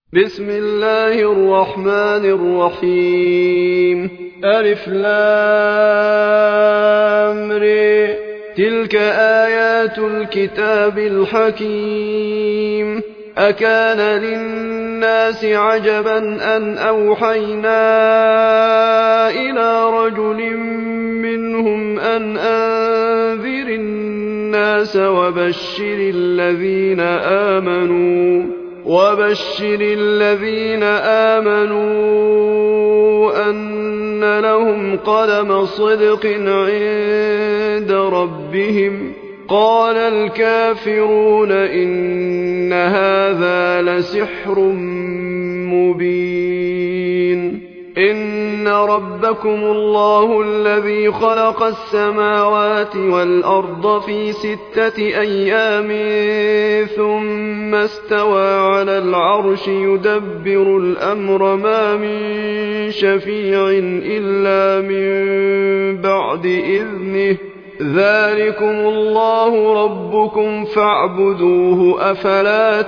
بسم الله الرحمن الرحيم. ألف لام ر. تلك آيات الكتاب الحكيم. أكان للناس عجبا أن أوحينا إلى رجل منهم أن أنذر الناس وبشر الذين آمنوا أن لهم قدم صدق عند ربهم. قال الكافرون إن هذا لسحر مبين. إن ربكم الله الذي خلق السماوات والأرض في 6 أيام ثم استوى على العرش يدبر الأمر ما من شفيع إلا من بعد إذنه. ذلكم الله ربكم فاعبدوه أفلا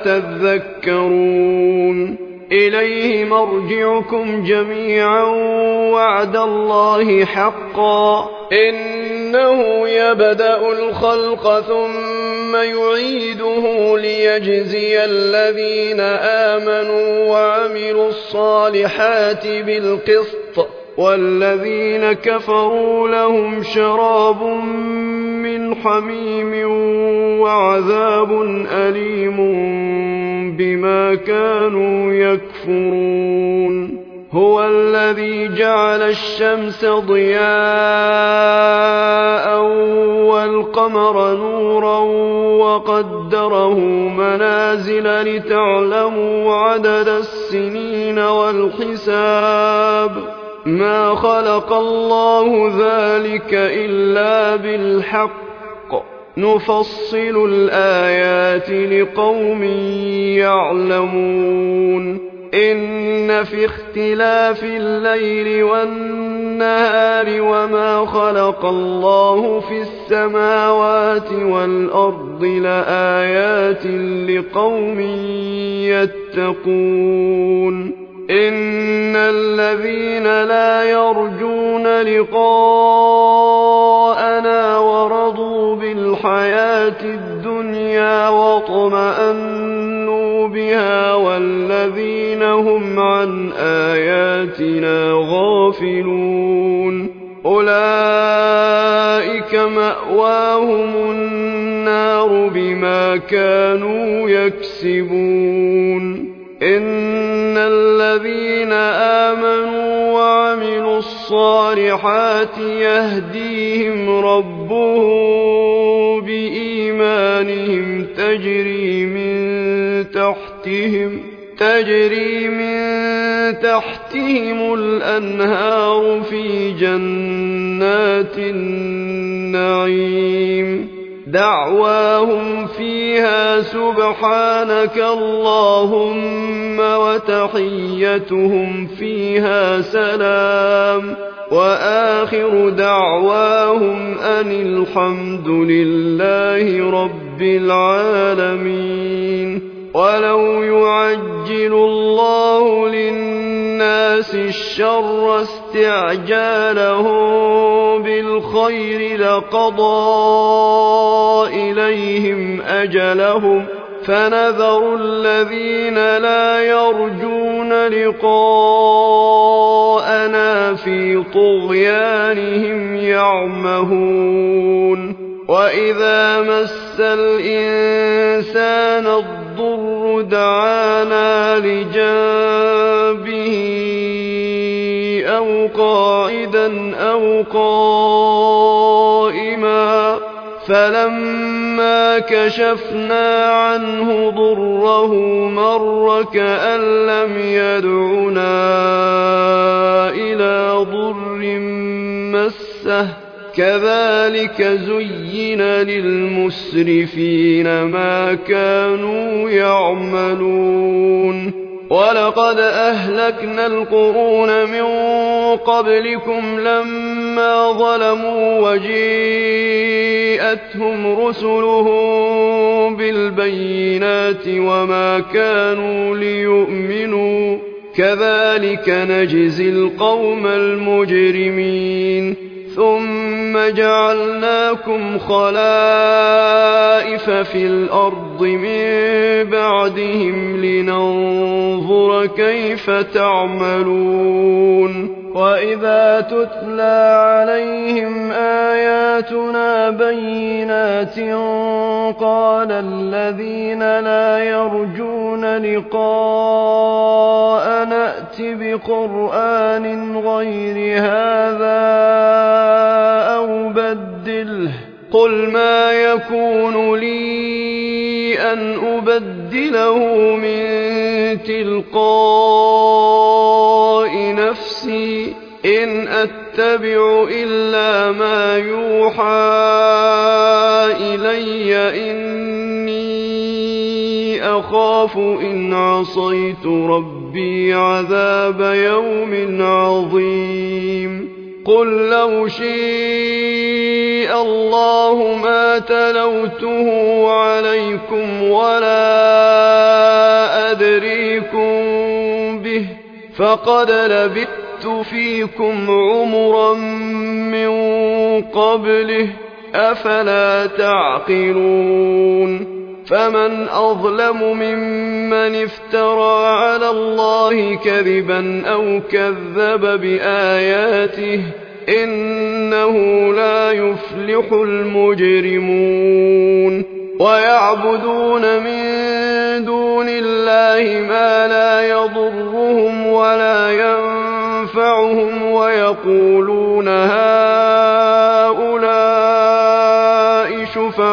تذكرون. إليه مرجعكم جميعا وعد الله حقا. إنه يبدأ الخلق ثم يعيده ليجزي الذين آمنوا وعملوا الصالحات بالقسط والذين كفروا لهم شراب من حميم وعذاب أليم بما كانوا يكفرون. هو الذي جعل الشمس ضياء والقمر نورا وقدره منازل لتعلموا عدد السنين والحساب. ما خلق الله ذلك إلا بالحق. نفصل الآيات لقوم يعلمون. إن في اختلاف الليل والنهار وما خلق الله في السماوات والأرض لآيات لقوم يتقون. إن الذين لا يرجون لقاءنا ورضوا بالحياة الدنيا واطمأنوا بها والذين هم عن آياتنا غافلون أولئك مأواهم النار بما كانوا يكسبون. إن الذين آمنوا وعملوا الصالحات يهديهم ربهم بإيمانهم تجري من تحتهم الأنهار في جنات النعيم. دعواهم فيها سبحانك اللهم وتحيتهم فيها سلام. وآخر دعواهم أن الحمد لله رب العالمين. ولو يعجل الله للناس الشر استعجالهم بالخير لقضى إليهم أجلهم فنذر الذين لا يرجون لقاءنا في طغيانهم يعمهون. وإذا مس الإنسان الضر دعانا لجنبه أو قاعدا أو قائما فلما كشفنا عنه ضره مر كأن لم يدعنا إلى ضر مسه. كذلك زين للمسرفين ما كانوا يعملون. ولقد أهلكنا القرون من قبلكم لما ظلموا وجيءتهم رسلهم بالبينات وما كانوا ليؤمنوا كذلك نجزي القوم المجرمين ثم جعلناكم خلائف في الأرض من بعدهم لننظر كيف تعملون وإذا تتلى عليهم آياتنا بينات قال الذين لا يرجون لقاء نأت بقرآن غير هذا أو بدله قل ما يكون لي أن أبدله من تلقاء نفسي إن أتبع إلا ما يوحى إلي إني أخاف إن عصيت ربي عذاب يوم عظيم قل لو شاء الله ما تلوته عليكم ولا أدريكم به فقد لبثت فيكم عمرا من قبله أفلا تعقلون فمن أظلم ممن افترى على الله كذبا أو كذب بآياته إنه لا يفلح المجرمون ويعبدون من دون الله ما لا يضرهم ولا ينفعهم ويقولون هؤلاء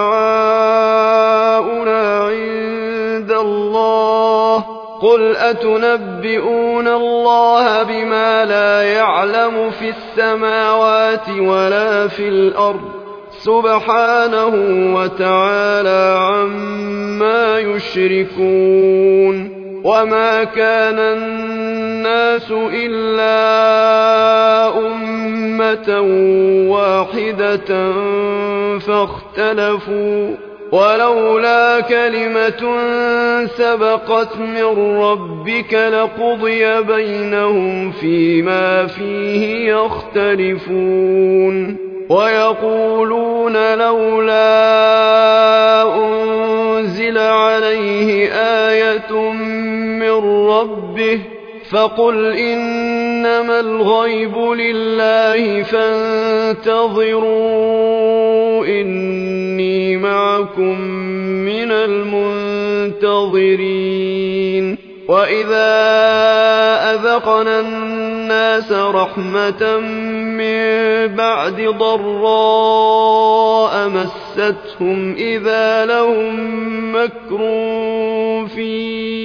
شفعاؤنا عند الله قل أتنبئون الله بما لا يعلم في السماوات ولا في الأرض سبحانه وتعالى عما يشركون وما كان الناس إلا أمة واحدة فاختلفوا ولولا كلمة سبقت من ربك لقضي بينهم فيما فيه يختلفون ويقولون لولا أنزل عليه آية من ربه فقل إنما الغيب لله فانتظروا إني معكم من المنتظرين وإذا أذقنا الناس رحمة من بعد ضراء مستهم إذا لهم مكر في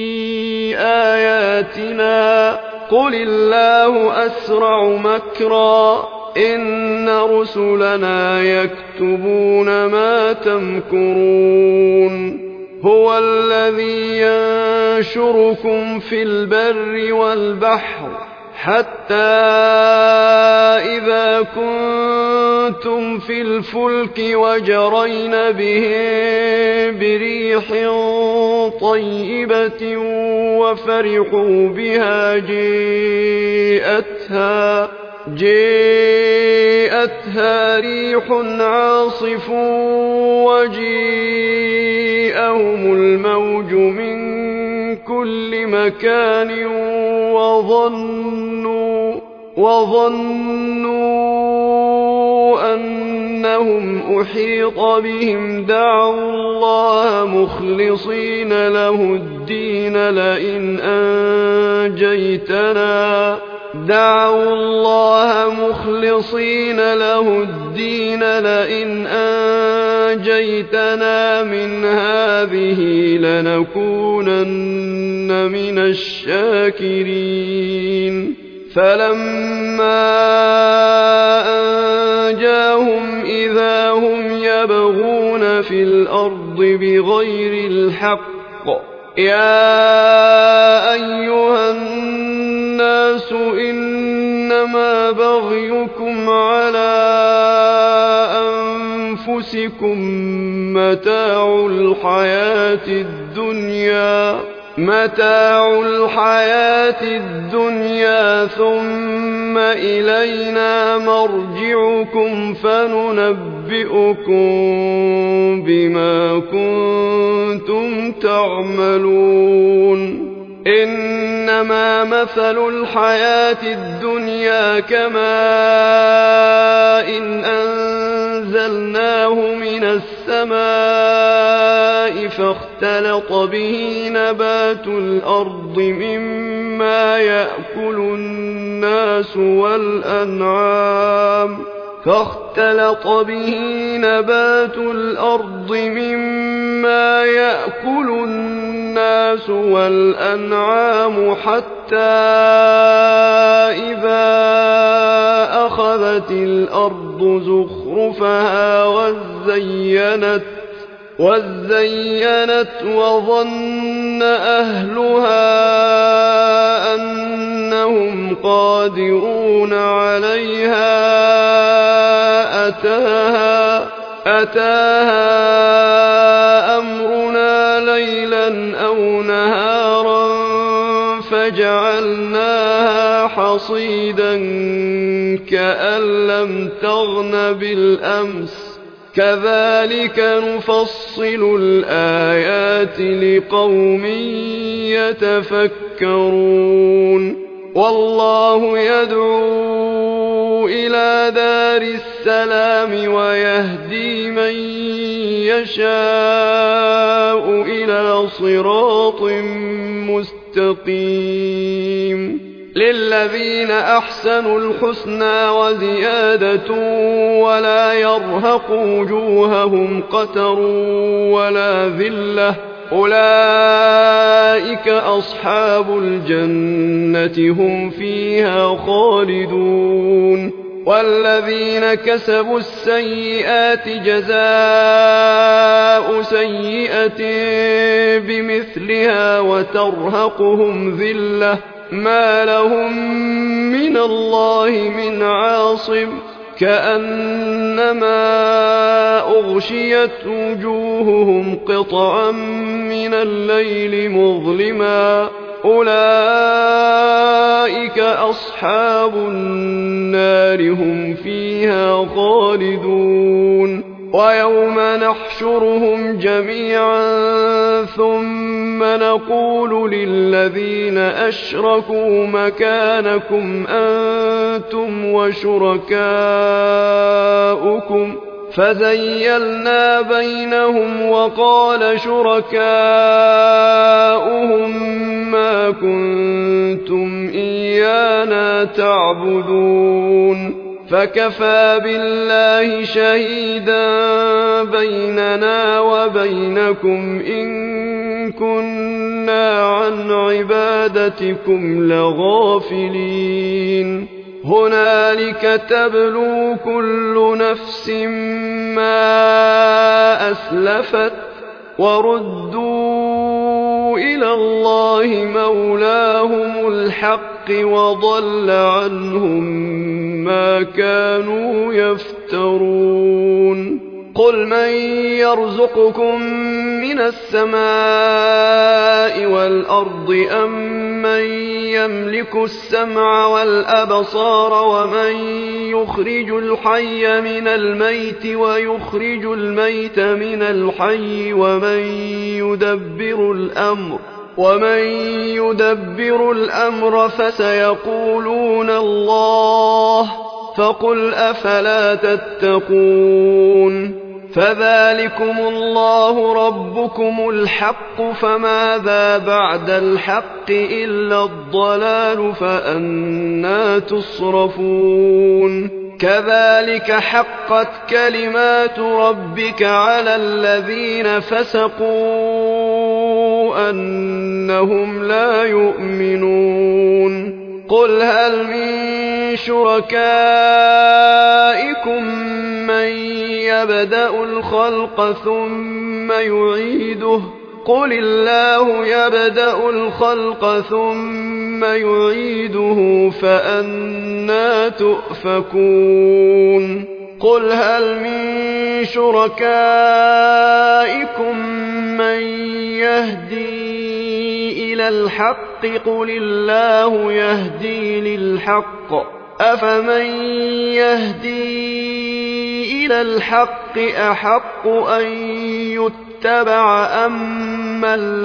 آياتنا قل الله أسرع مكرا إن رسلنا يكتبون ما تمكرون هو الذي ينشركم في البر والبحر حتى إذا كنتم في الفلك وجرين بهم بريح طيبة وفرحوا بها جاءتها ريح عاصف وجيءهم الموج من كل مكان وظنوا أنهم أحيط بهم دعوا الله مخلصين له الدين لئن أنجيتنا من هذه لنكونن من الشاكرين فلما أنجاهم إذا هم يبغون في الأرض بغير الحق يا أيها إنما بغيكم على أنفسكم متاع الحياة الدنيا ثم إلينا مرجعكم فننبئكم بما كنتم تعملون إنما مثل الحياة الدنيا كماء إن أنزلناه من السماء فاختلط به نبات الأرض مما يأكل الناس والأنعام حتى إذا أخذت الأرض زخرفها وزينت وظن أهلها أنهم قادرون عليها أتاها أمرنا ليلا أو نهارا فجعلناها حصيدا كأن لم تغن بالأمس كذلك نفصل الآيات لقوم يتفكرون والله يدعو إلى دار السلام ويهدي من يشاء إلى صراط مستقيم للذين أحسنوا الحسنى وزيادة ولا يرهق وجوههم قتر ولا ذلة أولئك أصحاب الجنة هم فيها خالدون والذين كسبوا السيئات جزاء سيئة بمثلها وترهقهم ذلة ما لهم من الله من عاصم كأنما أغشيت وجوههم قطعا من الليل مظلما أولئك أصحاب النار هم فيها خالدون ويوم نحشرهم جميعا ثم نقول للذين أشركوا مكانكم أنتم وشركاؤكم فزيلنا بينهم وقال شركاؤهم ما كنتم إيانا تعبدون فكفى بالله شهيدا بيننا وبينكم إن كنا عن عبادتكم لغافلين هنالك تبلو كل نفس ما أسلفت وردوا إلى الله مولاهم الحق وضل عنهم ما كانوا يفترون قل من يرزقكم من السماء والأرض أم من يملك السمع والأبصار ومن يخرج الحي من الميت ويخرج الميت من الحي ومن يدبر الأمر فسيقولون الله فقل أفلا تتقون فذلكم الله ربكم الحق فماذا بعد الحق إلا الضلال فأنى تصرفون كذلك حقت كلمات ربك على الذين فسقوا أنهم لا يؤمنون قل هل من شركائكم من يبدأ الخلق ثم يعيده قل الله يبدأ الخلق ثم يعيده فأنى تؤفكون قل هل من شركائكم من يهدي إلى الحق قل الله يهدي للحق أفمن يهدي إلى الحق أحق أن يتبع أمن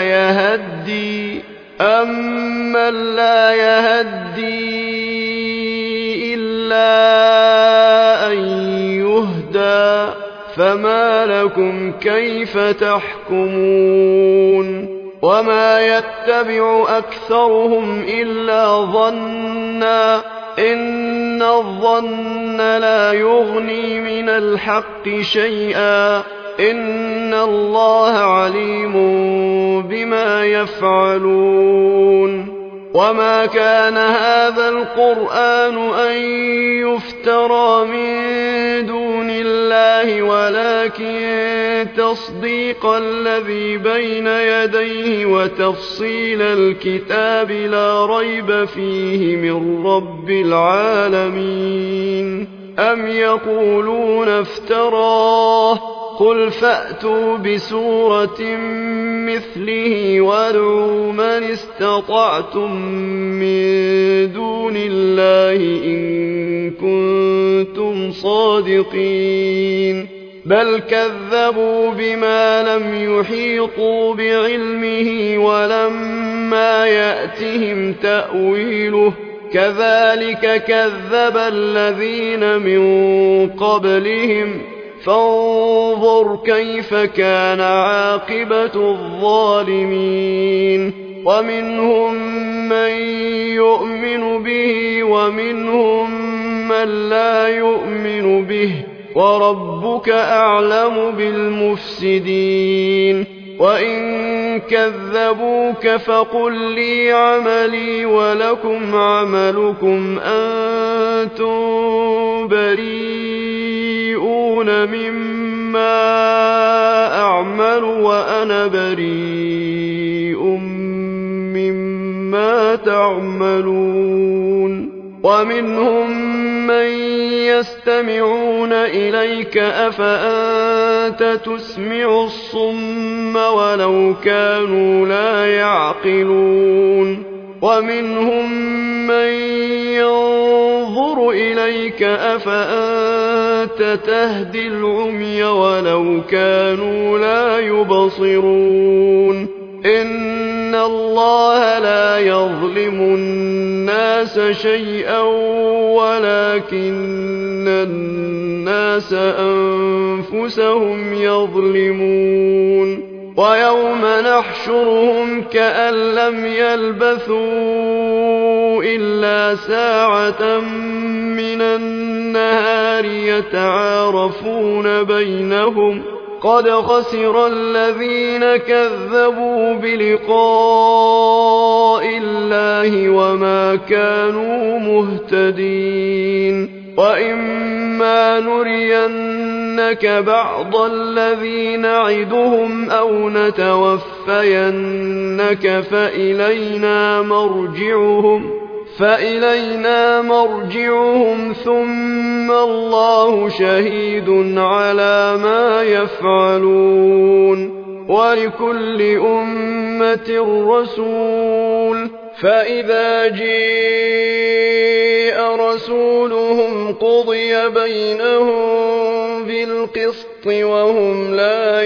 لا يهدي إلا أن يهدى فما لكم كيف تحكمون وما يتبع أكثرهم إلا ظنا إن الظن لا يغني من الحق شيئا إن الله عليم بما يفعلون وما كان هذا القرآن أن يفترى من دون الله ولكن تصديق الذي بين يديه وتفصيل الكتاب لا ريب فيه من رب العالمين أم يقولون افتراه قل فأتوا بسورة مثله وادعوا من استطعتم من دون الله إن كنتم صادقين بل كذبوا بما لم يحيطوا بعلمه ولما يأتهم تأويله كذلك كذب الذين من قبلهم فانظر كيف كان عاقبة الظالمين ومنهم من يؤمن به ومنهم من لا يؤمن به وربك أعلم بالمفسدين وإن كذبوك فقل لي عملي ولكم عملكم أنتم بريئون مما أعمل وأنا بريء مما تعملون ومنهم من يستمعون إليك أفأنت تسمع الصم ولو كانوا لا يعقلون ومنهم من ينظر إليك أفأنت تهدي العمي ولو كانوا لا يبصرون إن الله لا يظلم الناس شيئا ولكن الناس أنفسهم يظلمون ويوم نحشرهم كأن لم يلبثوا إلا ساعة من النهار يتعارفون بينهم قد خسر الذين كذبوا بلقاء الله وما كانوا مهتدين وإما نرينك بعض الذي نعدهم أو نتوفينك فإلينا مرجعهم ثم الله شهيد على ما يفعلون ولكل أمة رسول فإذا جاء رسولهم قضي بينهم بالقسط وهم لا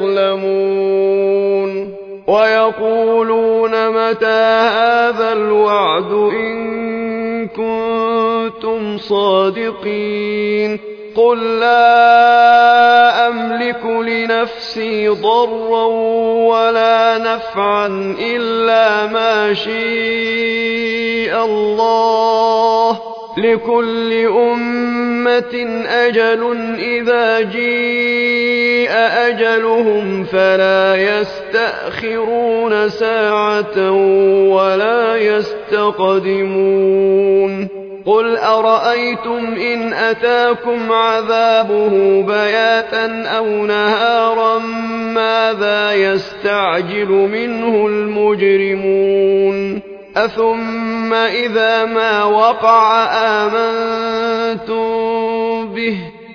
يظلمون ويقولون متى هذا الوعد إن كنتم صادقين قل لا أملك لنفسي ضرا ولا نفعا إلا ما شاء الله لكل أمة أجل إذا جاء أجلهم فلا يستأخرون ساعة ولا يستقدمون قل أرأيتم إن أتاكم عذابه بياتا أو نهارا ماذا يستعجل منه المجرمون أثم إذا ما وقع آمنتم به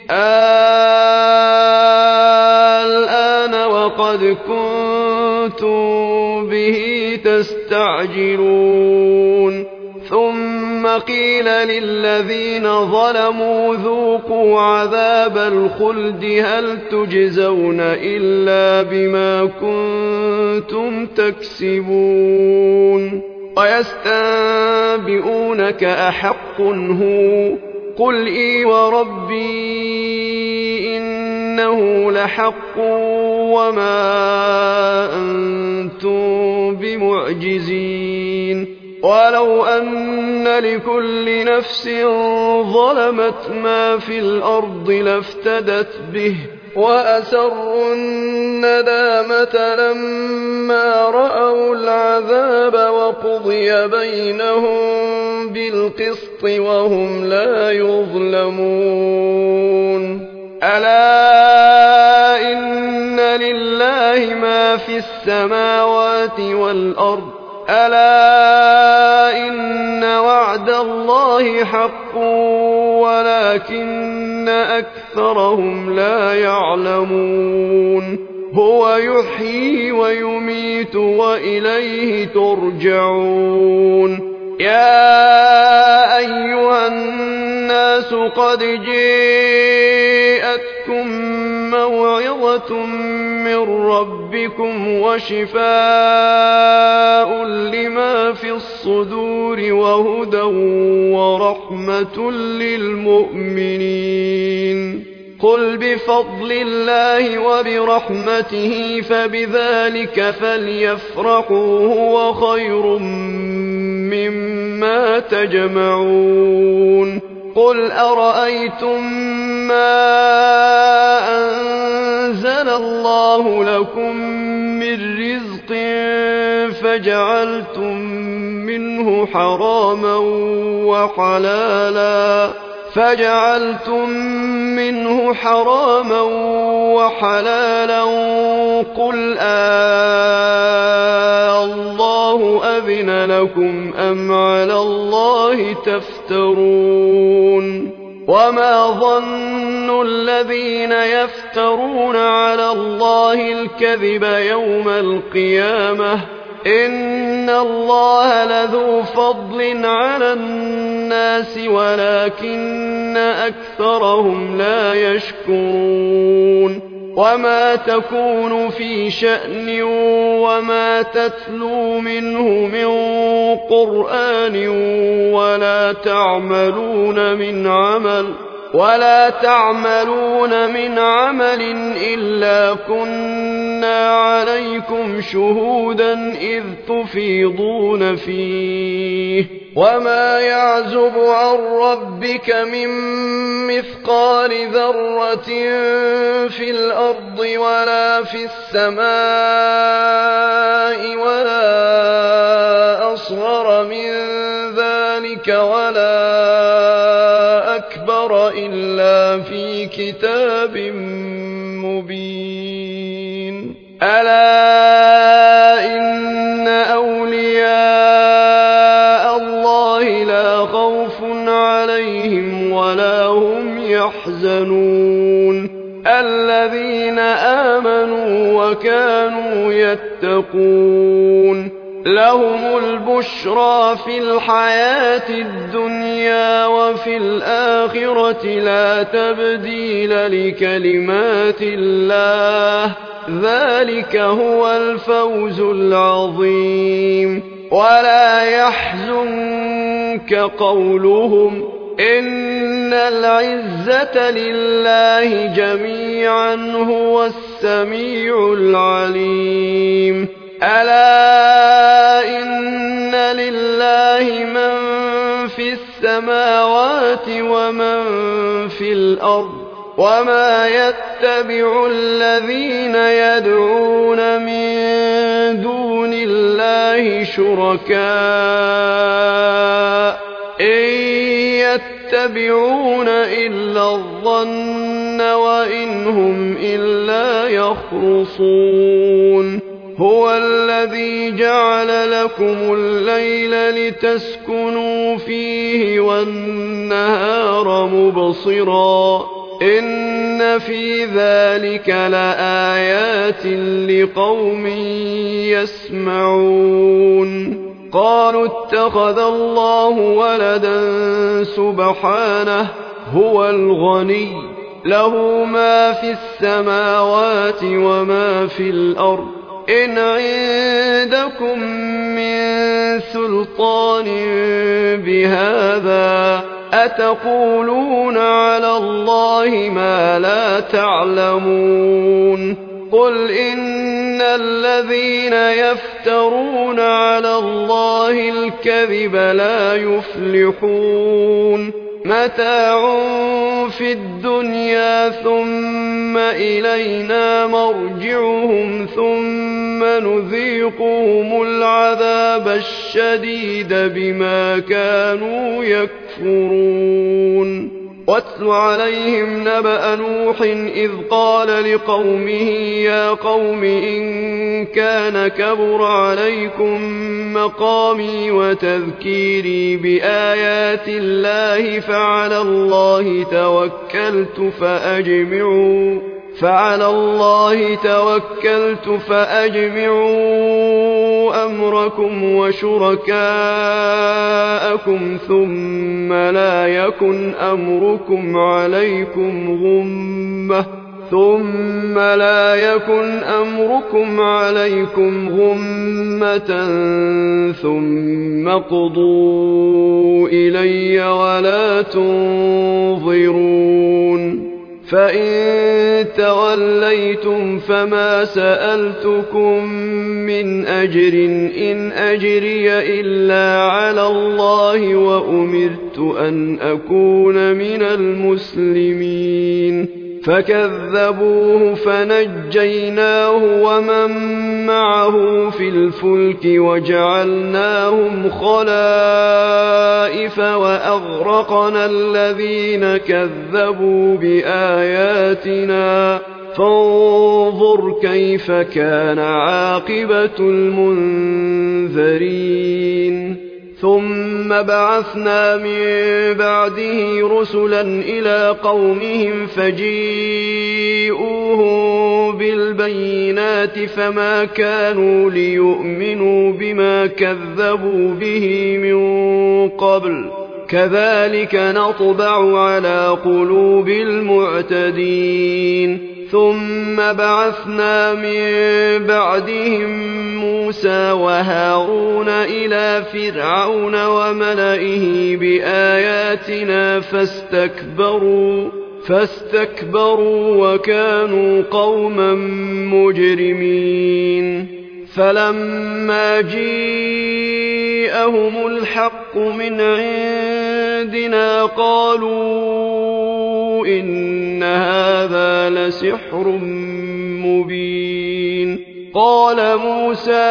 الآن وقد كنتم به تستعجلون ثم قيل للذين ظلموا ذوقوا عذاب الخلد هل تجزون إلا بما كنتم تكسبون ويستنبئونك أحق هو قل إي وربي إنه لحق وما أنتم بمعجزين ولو أن لكل نفس ظلمت ما في الأرض لافتدت به وأسروا الندامة لما رأوا العذاب وقضي بينهم بالقسط وهم لا يظلمون ألا إن لله ما في السماوات والأرض ألا إن وعد الله حق ولكن أكثرهم لا يعلمون هو يحيي ويميت وإليه ترجعون يا أيها الناس قد جاءتكم موعظة من ربكم وشفاء لما في الصدور وهدى ورحمة للمؤمنين قل بفضل الله وبرحمته فبذلك فليفرحوا هو خير مما تجمعون قل أرأيتم ما أنزل الله لكم من رزق فجعلتم منه حراما وحلالا قل الله أذن لكم أم على الله تفترون وما ظن الذين يفترون على الله الكذب يوم القيامة إن الله لذو فضل على الناس ولكن أكثرهم لا يشكرون وما تكون في شأن وما تتلو منه من قرآن ولا تعملون من عمل إلا كنا عليكم شهودا إذ تفيضون فيه وما يعزب عن ربك من مثقال ذرة في الأرض ولا في السماء ولا أصغر من ذلك ولا أكبر إلا في كتاب مبين ألا إن أولياء الله لا خوف عليهم ولا هم يحزنون الذين آمنوا وكانوا يتقون لهم البشرى في الحياة الدنيا وفي الآخرة لا تبديل لكلمات الله ذلك هو الفوز العظيم ولا يحزنك قولهم إن العزة لله جميعا هو السميع العليم ألا إن لله من في السماوات ومن في الأرض وما يتبع الذين يدعون من دون الله شركاء إن يتبعون إلا الظن وإن هم إلا يخرصون هو الذي جعل لكم الليل لتسكنوا فيه والنهار مبصرا إن في ذلك لآيات لقوم يسمعون قالوا اتخذ الله ولدا سبحانه هو الغني له ما في السماوات وما في الأرض إن عندكم من سلطان بهذا أتقولون على الله ما لا تعلمون قل إن الذين يفترون على الله الكذب لا يفلحون متاع في الدنيا ثم إلينا مرجعهم ثم نذيقهم العذاب الشديد بما كانوا يكفرون واتل عليهم نبأ نوح إذ قال لقومه يا قوم إن كان كبر عليكم مقامي وتذكيري بآيات الله فعلى الله توكلت فأجمعوا أمركم وشركاءكم ثم لا يكن أمركم عليكم غمة ثم اقضوا إلي ولا تنظرون فإن توليتم فما سألتكم من أجر إن أجري إلا على الله وأمرت أن أكون من المسلمين فكذبوه فنجيناه ومن معه في الفلك وجعلناهم خلائف وأغرقنا الذين كذبوا بآياتنا فانظر كيف كان عاقبة المنذرين ثم بعثنا من بعده رسلا إلى قومهم فجيءوهم بالبينات فما كانوا ليؤمنوا بما كذبوا به من قبل كذلك نطبع على قلوب المعتدين ثم بعثنا من بعدهم موسى وهارون إلى فرعون وملئه بآياتنا فاستكبروا وكانوا قوما مجرمين فلما جاءهم الحق من عندنا قالوا إن هذا لسحر مبين قال موسى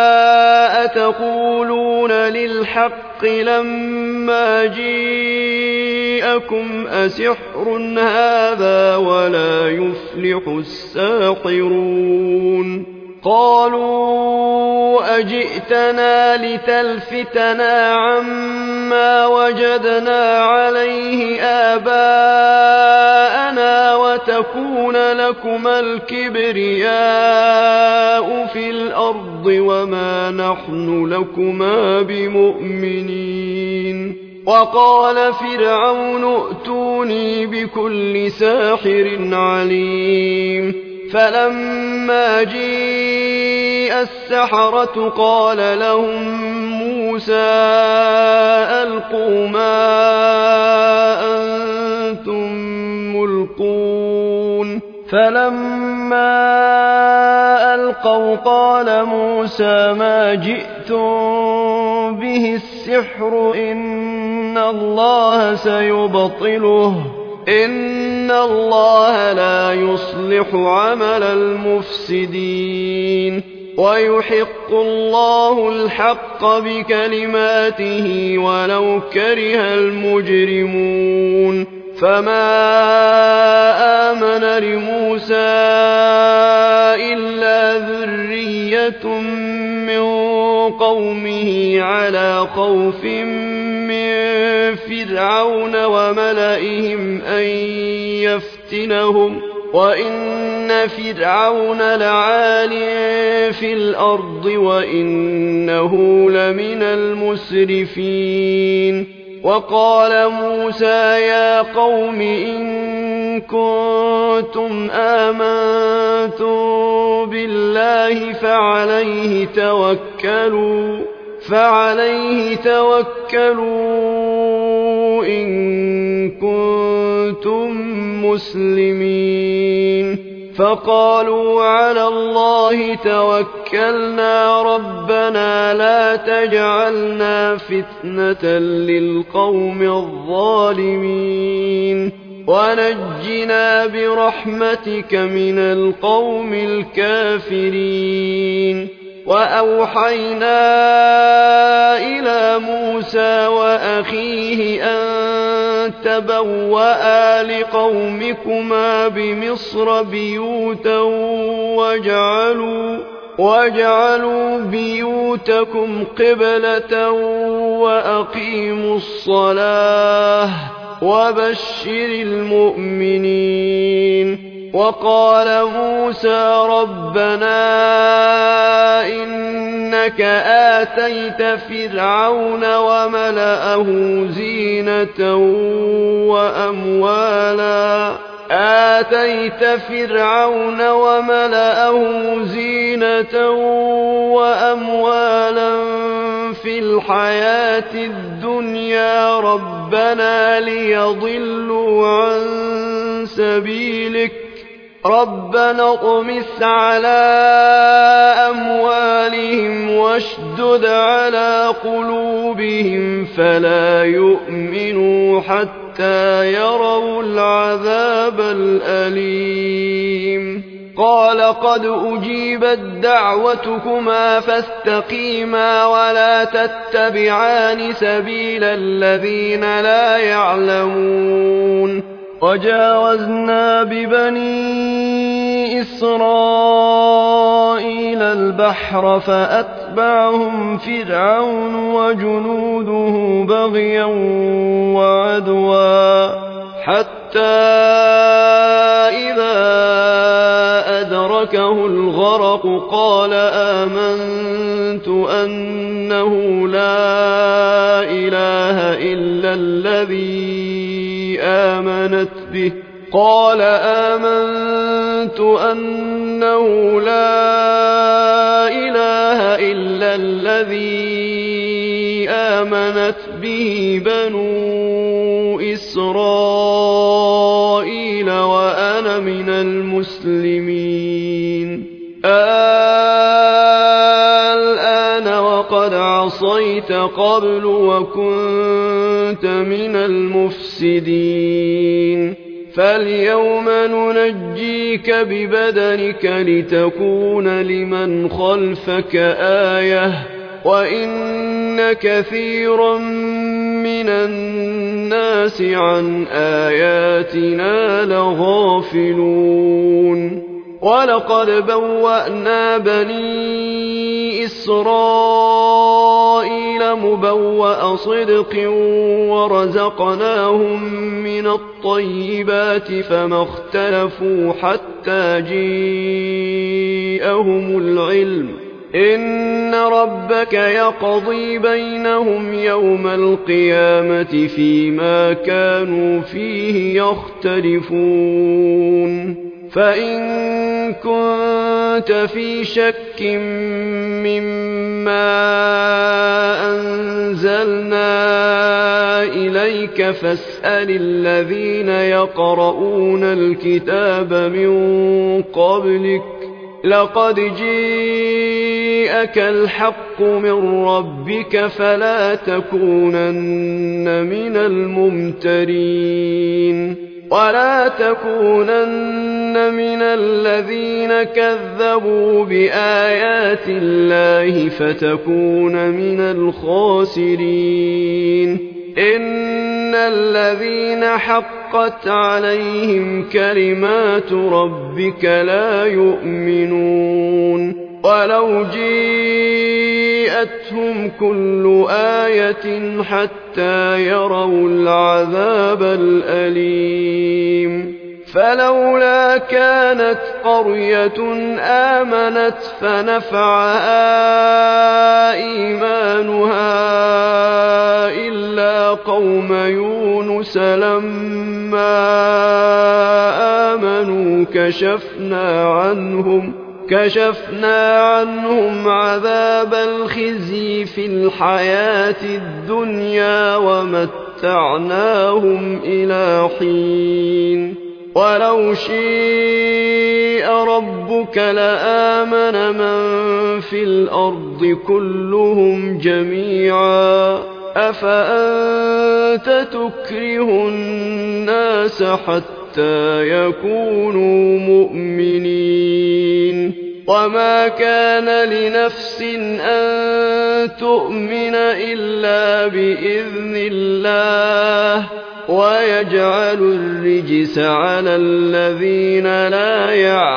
أتقولون للحق لما جاءكم أسحر هذا ولا يفلح الساحرون قالوا أجئتنا لتلفتنا عما وجدنا عليه آباءنا وتكون لكما الكبرياء في الأرض وما نحن لكما بمؤمنين وقال فرعون ائتوني بكل ساحر عليم فلما جاء السحرة قال لهم موسى ألقوا ما أنتم ملقون فلما ألقوا قال موسى ما جئتم به السحر إن الله سيبطله إن الله لا يصلح عمل المفسدين ويحق الله الحق بكلماته ولو كره المجرمون فما آمن لموسى إلا ذرية من قومه على خوف من فرعون وملئهم أن يفتنهم وإن فرعون لعال في الأرض وإنه لمن المسرفين وقال موسى يا قوم إن كنتم آمنتم بالله فعليه توكلوا إن كنتم مسلمين فقالوا على الله توكلنا ربنا لا تجعلنا فتنة للقوم الظالمين ونجنا برحمتك من القوم الكافرين وأوحينا إلى موسى وأخيه أن تبوأ لقومكما بمصر بيوتا واجعلوا بيوتكم قبلة وأقيموا الصلاة وبشر المؤمنين وقال موسى ربنا إنك آتيت فرعون وملأه زينة وأموالا في الحياة الدنيا ربنا ليضلوا عن سبيلك ربنا اطمس على أموالهم واشدد على قلوبهم فلا يؤمنوا حتى يروا العذاب الأليم قال قد أجيبت دعوتكما فاستقيما ولا تتبعان سبيل الذين لا يعلمون وجاوزنا ببني إسرائيل البحر فأتبعهم فرعون وجنوده بغيا وعدوا حتى إذا أدركه الغرق قال آمنت أنه لا إله إلا الذي آمنت به بنو إسرائيل وأنا من المسلمين الآن وقد عصيت قبل وكنت من المفسدين فاليوم ننجيك ببدنك لتكون لمن خلفك آية وإن كثيرا من الناس عن آياتنا لغافلون ولقد بوأنا بني إسرائيل مبوأ صدق ورزقناهم من الطيبات فما اختلفوا حتى جاءهم العلم إن ربك يقضي بينهم يوم القيامة فيما كانوا فيه يختلفون فإن كنت في شك مما أنزلنا إليك فاسأل الذين يقرؤون الكتاب من قبلك لقد جاءك الحق من ربك فلا تكونن من الممترين ولا تكونن من الذين كذبوا بآيات الله فتكون من الخاسرين إن الذين حقت عليهم كلمات ربك لا يؤمنون ولو جيءتهم كل آية حتى يروا العذاب الأليم فلولا كانت قرية آمنت فنفعها إيمانها إلا قوم يونس لما آمنوا كشفنا عنهم عذاب الخزي في الحياة الدنيا ومتعناهم إلى حين ولو شيء ربك لآمن من في الأرض كلهم جميعا أفأنت تكره الناس حتى يكونوا مؤمنين وما كان لنفس أن تؤمن إلا بإذن الله ويجعل الرجس على الذين لا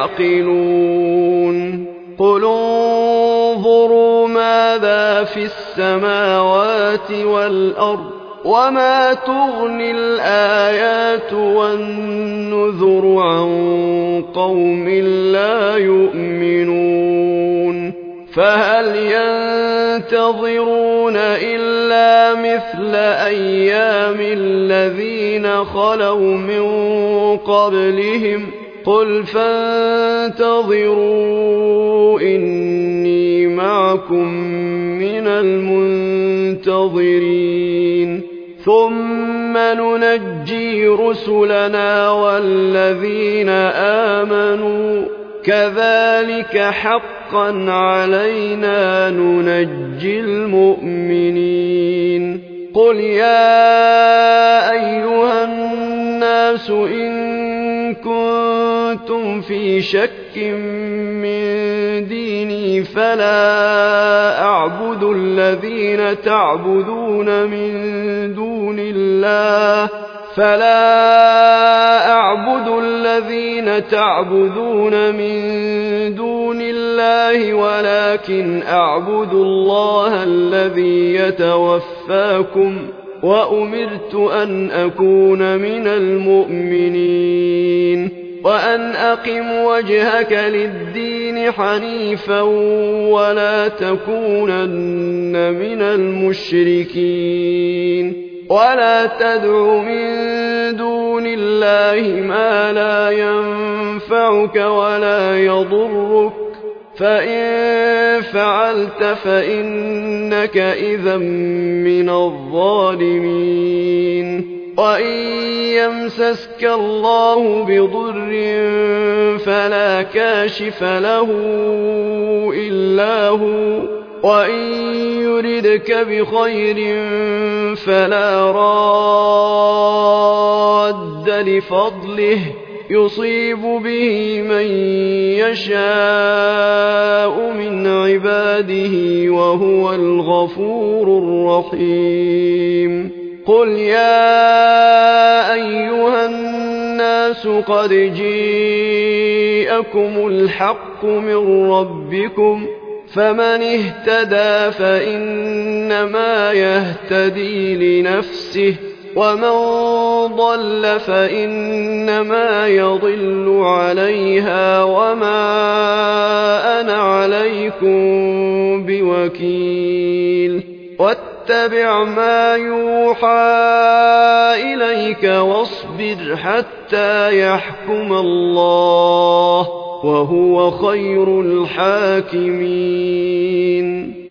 يعقلون قل انظروا ماذا في السماوات والأرض وما تغني الآيات والنذر عن قوم لا يؤمنون فهل ينتظرون إلا مثل أيام الذين خلوا من قبلهم قل فانتظروا إني معكم من المنتظرين ثم ننجي رسلنا والذين آمنوا كذلك حقا علينا ننجي المؤمنين قل يا أيها الناس إن كنتم في شك من ديني فلا أعبد الذين تعبدون من دون الله ولكن أعبد الله الذي يتوفاكم وأمرت أن أكون من المؤمنين وأن أقم وجهك للدين حنيفا ولا تكونن من المشركين ولا تدع من دون الله ما لا ينفعك ولا يضرك فإن فعلت فإنك إذا من الظالمين وإن يمسسك الله بضر فلا كاشف له إلا هو وإن يردك بخير فلا راد لفضله يصيب به من يشاء من عباده وهو الغفور الرحيم قل يا أيها الناس قد جاءكم الحق من ربكم فمن اهتدى فإنما يهتدي لنفسه ومن ضل فإنما يضل عليها وما أنا عليكم بوكيل واتبع ما يوحى إليك واصبر حتى يحكم الله وهو خير الحاكمين